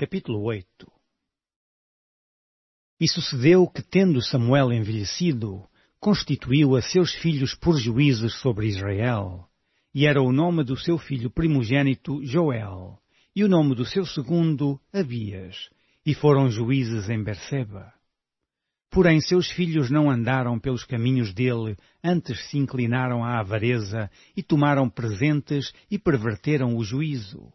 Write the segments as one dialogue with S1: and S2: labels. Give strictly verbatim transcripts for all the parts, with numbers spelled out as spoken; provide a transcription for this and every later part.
S1: Capítulo oito. E sucedeu que, tendo Samuel envelhecido, constituiu a seus filhos por juízes sobre Israel. E era o nome do seu filho primogênito Joel, e o nome do seu segundo Abias, e foram juízes em Berseba. Porém seus filhos não andaram pelos caminhos dele, antes se inclinaram à avareza, e tomaram presentes e perverteram o juízo.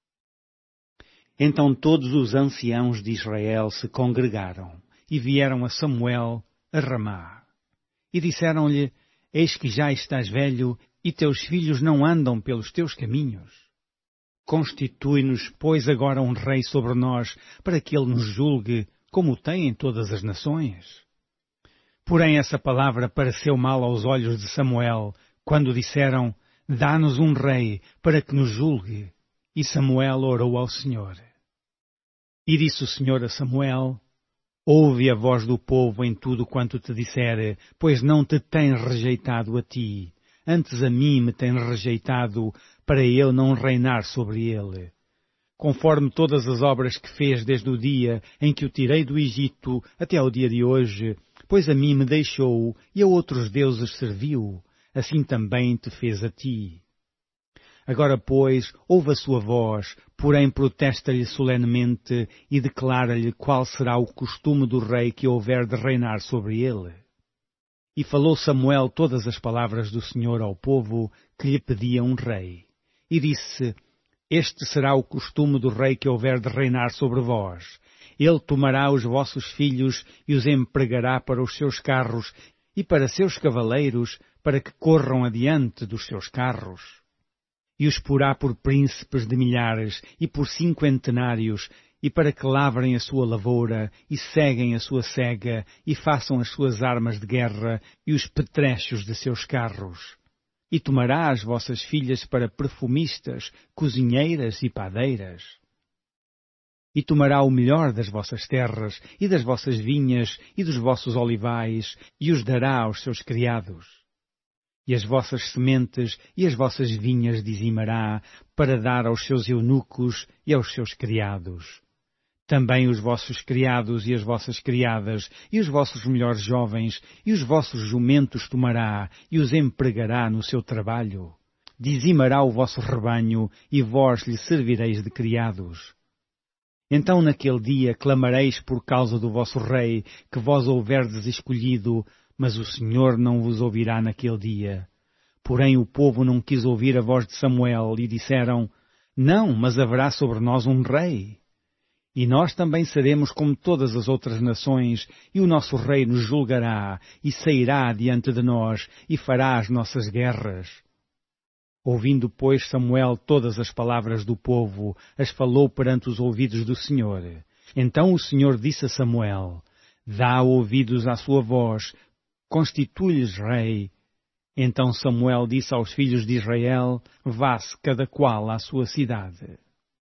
S1: Então todos os anciãos de Israel se congregaram, e vieram a Samuel a Ramá. E disseram-lhe: Eis que já estás velho, e teus filhos não andam pelos teus caminhos. Constitui-nos, pois, agora um rei sobre nós, para que ele nos julgue, como tem em todas as nações. Porém essa palavra pareceu mal aos olhos de Samuel, quando disseram: Dá-nos um rei, para que nos julgue. E Samuel orou ao Senhor. E disse o Senhor a Samuel: Ouve a voz do povo em tudo quanto te disser, pois não te tem rejeitado a ti, antes a mim me tem rejeitado, para eu não reinar sobre ele. Conforme todas as obras que fez desde o dia em que o tirei do Egito até ao dia de hoje, pois a mim me deixou e a outros deuses serviu, assim também te fez a ti. Agora, pois, ouve a sua voz, porém protesta-lhe solenemente e declara-lhe qual será o costume do rei que houver de reinar sobre ele. E falou Samuel todas as palavras do Senhor ao povo que lhe pedia um rei. E disse: Este será o costume do rei que houver de reinar sobre vós. Ele tomará os vossos filhos e os empregará para os seus carros e para seus cavaleiros, para que corram adiante dos seus carros. E os porá por príncipes de milhares e por cinquentenários, e para que lavrem a sua lavoura, e ceguem a sua cega, e façam as suas armas de guerra e os petrechos de seus carros. E tomará as vossas filhas para perfumistas, cozinheiras e padeiras. E tomará o melhor das vossas terras, e das vossas vinhas, e dos vossos olivais, e os dará aos seus criados. E as vossas sementes e as vossas vinhas dizimará, para dar aos seus eunucos e aos seus criados. Também os vossos criados e as vossas criadas, e os vossos melhores jovens, e os vossos jumentos tomará, e os empregará no seu trabalho. Dizimará o vosso rebanho, e vós lhe servireis de criados. Então naquele dia clamareis por causa do vosso rei, que vós houverdes escolhido, mas o Senhor não vos ouvirá naquele dia. Porém o povo não quis ouvir a voz de Samuel, e disseram: Não, mas haverá sobre nós um rei. E nós também seremos como todas as outras nações, e o nosso rei nos julgará, e sairá diante de nós, e fará as nossas guerras. Ouvindo, pois, Samuel todas as palavras do povo, as falou perante os ouvidos do Senhor. Então o Senhor disse a Samuel: Dá ouvidos à sua voz, constitui-lhes rei. Então Samuel disse aos filhos de Israel: Vá-se cada qual à sua cidade.